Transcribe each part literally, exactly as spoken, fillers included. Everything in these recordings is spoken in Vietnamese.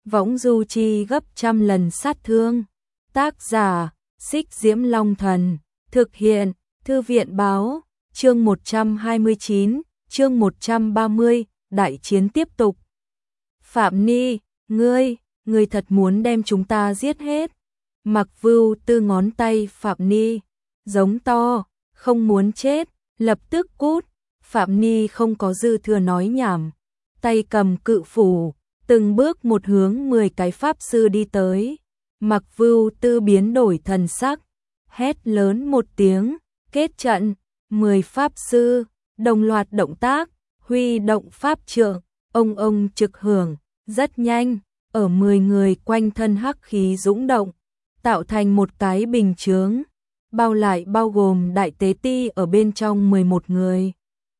võng du chi gấp trăm lần sát thương. Tác giả, Xích Diễm Long Thần, thực hiện, Thư viện báo, chương một trăm hai mươi chín, chương một trăm ba mươi, đại chiến tiếp tục. Phạm Ni, ngươi, ngươi thật muốn đem chúng ta giết hết. Mặc Vưu Tư ngón tay Phạm Ni, giống to, không muốn chết, lập tức cút. Phạm Ni không có dư thừa nói nhảm, tay cầm cự phủ, từng bước một hướng mười cái pháp sư đi tới. Mặc Vưu Tư biến đổi thần sắc, hét lớn một tiếng, kết trận. Mười pháp sư đồng loạt động tác, huy động pháp trượng, ông ông trực hưởng, rất nhanh, ở mười người quanh thân hắc khí dũng động, tạo thành một cái bình chướng, bao lại bao gồm đại tế ti ở bên trong mười một người.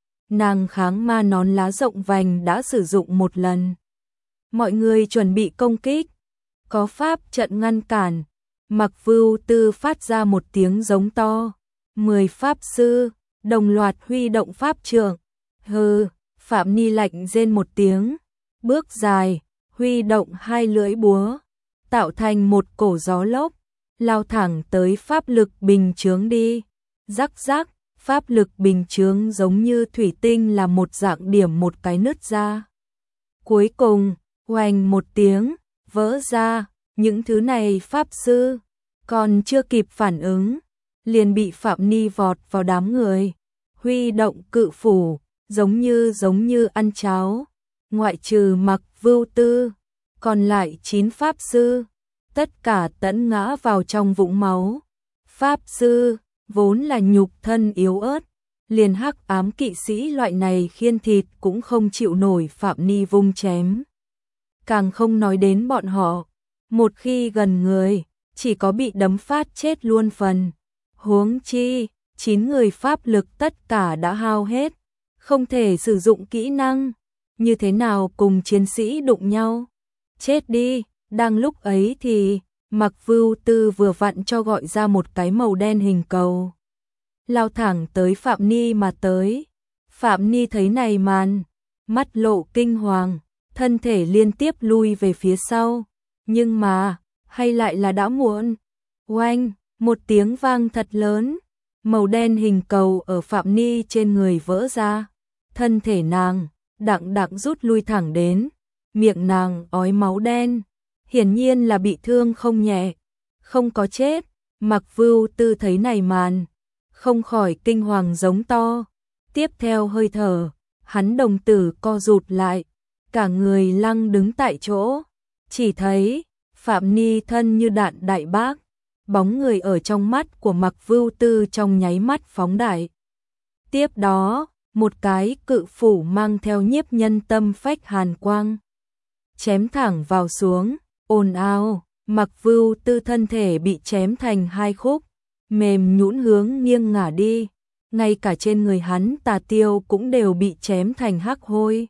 Nàng kháng ma nón lá rộng vành đã sử dụng một lần. Mọi người chuẩn bị công kích, có pháp trận ngăn cản. Mặc Vưu Tư phát ra một tiếng giống to, mười pháp sư đồng loạt huy động pháp trượng. Hừ, Phạm Ni lạnh rên một tiếng, bước dài, huy động hai lưỡi búa, tạo thành một cổ gió lốc, lao thẳng tới pháp lực bình chướng đi. Rắc rắc, pháp lực bình chướng giống như thủy tinh là một dạng điểm một cái nứt ra. Cuối cùng, oanh một tiếng, vỡ ra. Những thứ này pháp sư còn chưa kịp phản ứng, liền bị Phạm Ni vọt vào đám người, huy động cự phủ, giống như giống như ăn cháo. Ngoại trừ Mặc Vưu Tư, còn lại chín pháp sư, tất cả tẫn ngã vào trong vũng máu. Pháp sư vốn là nhục thân yếu ớt, liền hắc ám kỵ sĩ loại này khiên thịt cũng không chịu nổi Phạm Ni vung chém. Càng không nói đến bọn họ, một khi gần người, chỉ có bị đấm phát chết luôn phần. Huống chi, chín người pháp lực tất cả đã hao hết, không thể sử dụng kỹ năng, như thế nào cùng chiến sĩ đụng nhau. Chết đi. Đang lúc ấy thì Mặc Vưu Tư vừa vặn cho gọi ra một cái màu đen hình cầu, lao thẳng tới Phạm Ni mà tới. Phạm Ni thấy này màn, mắt lộ kinh hoàng, thân thể liên tiếp lui về phía sau, nhưng mà hay lại là đã muộn. Oanh, một tiếng vang thật lớn, màu đen hình cầu ở Phạm Ni trên người vỡ ra, thân thể nàng đặng đặng rút lui thẳng đến, miệng nàng ói máu đen, hiển nhiên là bị thương không nhẹ, không có chết. Mặc Vưu Tư thấy này màn, không khỏi kinh hoàng giống to. Tiếp theo hơi thở, hắn đồng tử co rụt lại, cả người lăng đứng tại chỗ, chỉ thấy Phạm Ni thân như đạn đại bác, bóng người ở trong mắt của Mặc Vưu Tư trong nháy mắt phóng đại. Tiếp đó, một cái cự phủ mang theo nhiếp nhân tâm phách hàn quang, chém thẳng vào xuống, ồn ào. Mặc Vưu Tư thân thể bị chém thành hai khúc, mềm nhũn hướng nghiêng ngả đi, ngay cả trên người hắn tà tiêu cũng đều bị chém thành hắc hôi,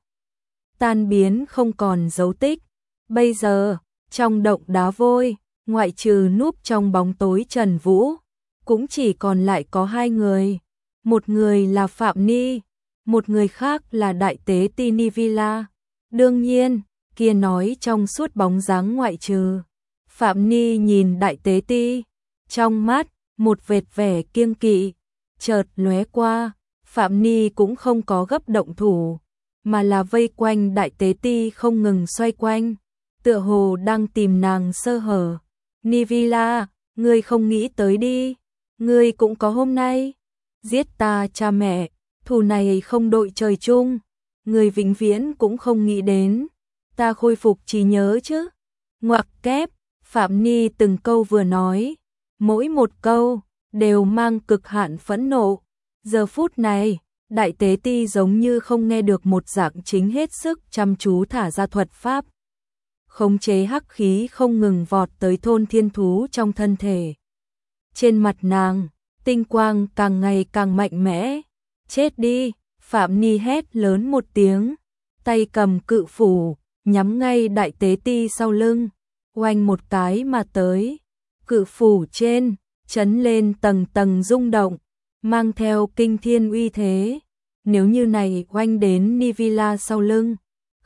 tan biến không còn dấu tích. Bây giờ, trong động đá vôi, ngoại trừ núp trong bóng tối Trần Vũ, cũng chỉ còn lại có hai người. Một người là Phạm Ni, một người khác là đại tế ti Nivila. Đương nhiên, kia nói trong suốt bóng dáng ngoại trừ. Phạm Ni nhìn đại tế ti, trong mắt một vệt vẻ kiêng kỵ chợt lóe qua. Phạm Ni cũng không có gấp động thủ, mà là vây quanh đại tế ti không ngừng xoay quanh, tựa hồ đang tìm nàng sơ hở. Nivila, ngươi không nghĩ tới đi, ngươi cũng có hôm nay. Giết ta cha mẹ, thù này không đội trời chung, ngươi vĩnh viễn cũng không nghĩ đến ta khôi phục trí nhớ chứ. Ngoặc kép. Phạm Ni từng câu vừa nói, mỗi một câu đều mang cực hạn phẫn nộ. Giờ phút này, đại tế ti giống như không nghe được một dạng, chính hết sức chăm chú thả ra thuật pháp, khống chế hắc khí không ngừng vọt tới thôn thiên thú trong thân thể. Trên mặt nàng, tinh quang càng ngày càng mạnh mẽ. Chết đi. Phạm Ni hét lớn một tiếng, tay cầm cự phủ, nhắm ngay đại tế ti sau lưng, oanh một cái mà tới. Cự phủ trên chấn lên tầng tầng rung động, mang theo kinh thiên uy thế. Nếu như này oanh đến Nivila sau lưng,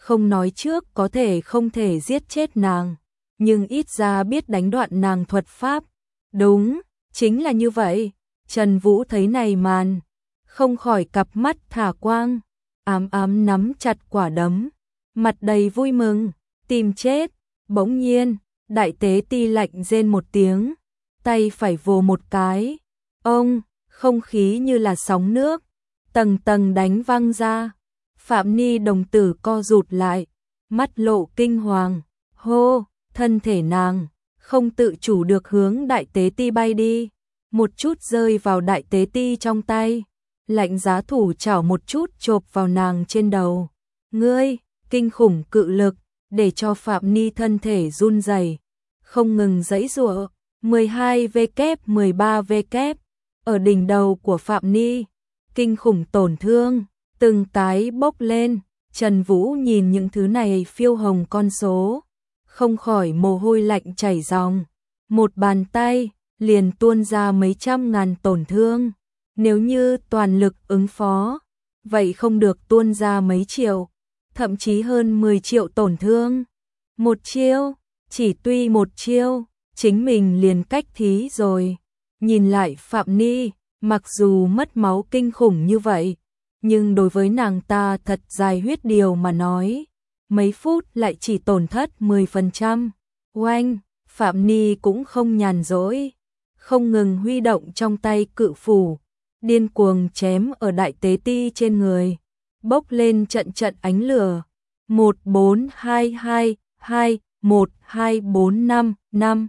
không nói trước có thể không thể giết chết nàng, nhưng ít ra biết đánh đoạn nàng thuật pháp. Đúng, chính là như vậy. Trần Vũ thấy này màn, không khỏi cặp mắt thả quang, ám ám nắm chặt quả đấm, mặt đầy vui mừng, tìm chết. Bỗng nhiên, đại tế ti lạnh rên một tiếng, tay phải vồ một cái. Ông, không khí như là sóng nước, tầng tầng đánh văng ra. Phạm Ni đồng tử co rụt lại, mắt lộ kinh hoàng, hô, thân thể nàng không tự chủ được hướng đại tế ti bay đi, một chút rơi vào đại tế ti trong tay. Lạnh giá thủ chảo một chút chộp vào nàng trên đầu. Ngươi, kinh khủng cự lực, để cho Phạm Ni thân thể run rẩy, không ngừng giãy giụa. mười hai V kép mười ba V kép ở đỉnh đầu của Phạm Ni, kinh khủng tổn thương, từng cái bốc lên. Trần Vũ nhìn những thứ này phiêu hồng con số, không khỏi mồ hôi lạnh chảy ròng. Một bàn tay liền tuôn ra mấy trăm ngàn tổn thương. Nếu như toàn lực ứng phó, vậy không được tuôn ra mấy triệu, thậm chí hơn mười triệu tổn thương. Một chiêu, chỉ tuy một chiêu, chính mình liền cách thí rồi. Nhìn lại Phạm Ni, mặc dù mất máu kinh khủng như vậy, nhưng đối với nàng ta thật dài huyết điều mà nói, mấy phút lại chỉ tổn thất mười phần trăm. Oanh, Phạm Ni cũng không nhàn rỗi, không ngừng huy động trong tay cự phủ, điên cuồng chém ở đại tế ti trên người, bốc lên trận trận ánh lửa. một bốn hai hai hai một hai bốn năm năm.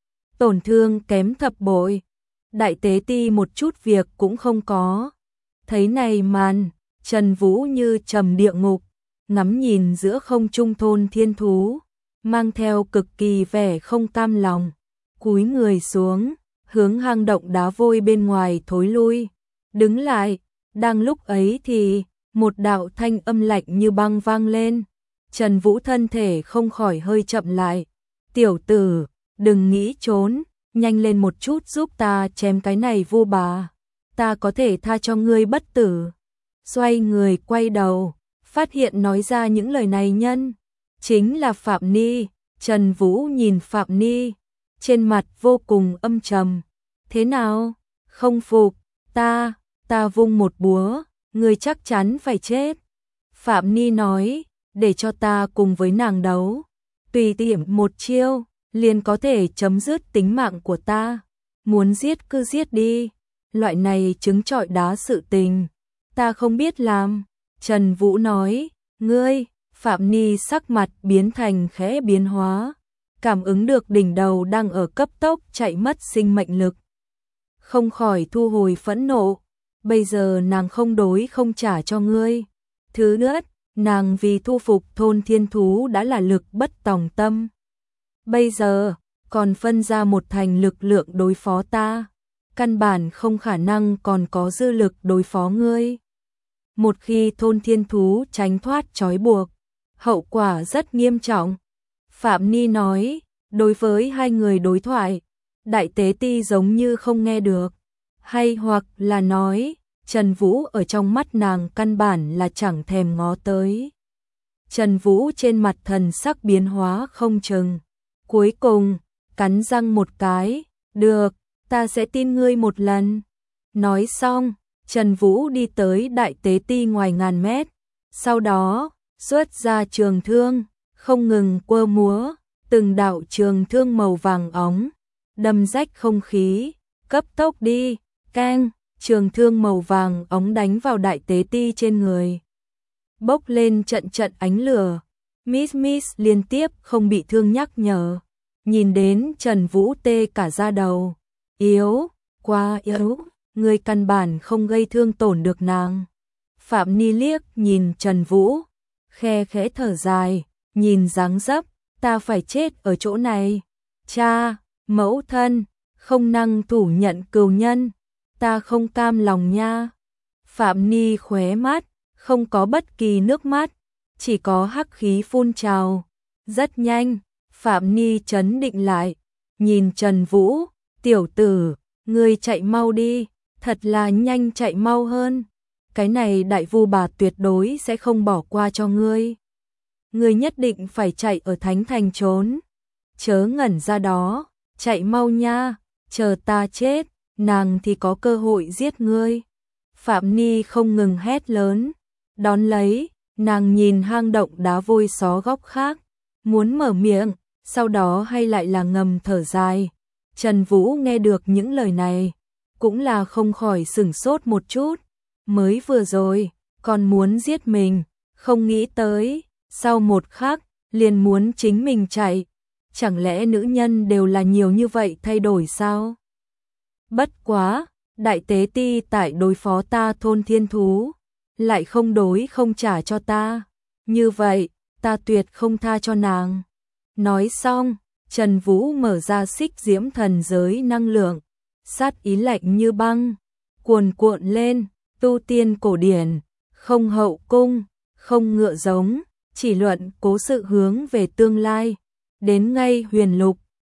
Tổn thương kém thập bội. Đại tế ti một chút việc cũng không có. Thấy này màn, Trần Vũ như trầm địa ngục, ngắm nhìn giữa không trung thôn thiên thú, mang theo cực kỳ vẻ không cam lòng, cúi người xuống, hướng hang động đá vôi bên ngoài thối lui. Đứng lại, đang lúc ấy thì một đạo thanh âm lạnh như băng vang lên. Trần Vũ thân thể không khỏi hơi chậm lại. Tiểu tử, đừng nghĩ trốn, nhanh lên một chút giúp ta chém cái này vu bà, ta có thể tha cho ngươi bất tử. Xoay người quay đầu, phát hiện nói ra những lời này nhân chính là Phạm Ni. Trần Vũ nhìn Phạm Ni, trên mặt vô cùng âm trầm. Thế nào? Không phục, ta, ta vung một búa, ngươi chắc chắn phải chết. Phạm Ni nói, để cho ta cùng với nàng đấu, tùy tiện một chiêu, liền có thể chấm dứt tính mạng của ta. Muốn giết cứ giết đi, loại này trứng trọi đá sự tình, ta không biết làm. Trần Vũ nói, ngươi, Phạm Ni sắc mặt biến thành khẽ biến hóa, cảm ứng được đỉnh đầu đang ở cấp tốc chạy mất sinh mệnh lực. Không khỏi thu hồi phẫn nộ, bây giờ nàng không đối không trả cho ngươi. Thứ nữa, nàng vì thu phục thôn thiên thú đã là lực bất tòng tâm. Bây giờ, còn phân ra một thành lực lượng đối phó ta, căn bản không khả năng còn có dư lực đối phó ngươi. Một khi thôn thiên thú tránh thoát trói buộc, hậu quả rất nghiêm trọng. Phạm Ni nói, đối với hai người đối thoại, đại tế ti giống như không nghe được, hay hoặc là nói, Trần Vũ ở trong mắt nàng căn bản là chẳng thèm ngó tới. Trần Vũ trên mặt thần sắc biến hóa không chừng, cuối cùng, cắn răng một cái, được, ta sẽ tin ngươi một lần. Nói xong, Trần Vũ đi tới đại tế ti ngoài ngàn mét, sau đó, xuất ra trường thương, không ngừng quơ múa, từng đạo trường thương màu vàng óng, đâm rách không khí, cấp tốc đi, keng, trường thương màu vàng óng đánh vào đại tế ti trên người. Bốc lên trận trận ánh lửa, Miss Miss liên tiếp không bị thương nhắc nhở, nhìn đến Trần Vũ tê cả da đầu, yếu, quá yếu, người căn bản không gây thương tổn được nàng. Phạm Ni liếc nhìn Trần Vũ, khe khẽ thở dài, nhìn dáng dấp, ta phải chết ở chỗ này. Cha, mẫu thân, không năng thủ nhận cừu nhân, ta không cam lòng nha. Phạm Ni khóe mắt, không có bất kỳ nước mắt, chỉ có hắc khí phun trào. Rất nhanh, Phạm Ni trấn định lại, nhìn Trần Vũ, tiểu tử, ngươi chạy mau đi, thật là nhanh chạy mau hơn. Cái này đại vu bà tuyệt đối sẽ không bỏ qua cho ngươi. Ngươi nhất định phải chạy ở Thánh Thành trốn. Chớ ngẩn ra đó, chạy mau nha, chờ ta chết, nàng thì có cơ hội giết ngươi. Phạm Ni không ngừng hét lớn, đón lấy, nàng nhìn hang động đá vôi xó góc khác, muốn mở miệng, sau đó hay lại là ngầm thở dài. Trần Vũ nghe được những lời này, cũng là không khỏi sửng sốt một chút, mới vừa rồi, còn muốn giết mình, không nghĩ tới, sau một khắc, liền muốn chính mình chạy. Chẳng lẽ nữ nhân đều là nhiều như vậy thay đổi sao? Bất quá, đại tế ti tại đối phó ta thôn thiên thú, lại không đối không trả cho ta. Như vậy, ta tuyệt không tha cho nàng. Nói xong, Trần Vũ mở ra xích diễm thần giới năng lượng, sát ý lạnh như băng, cuồn cuộn lên, tu tiên cổ điển, không hậu cung, không ngựa giống, chỉ luận cố sự hướng về tương lai, đến ngay huyền lục,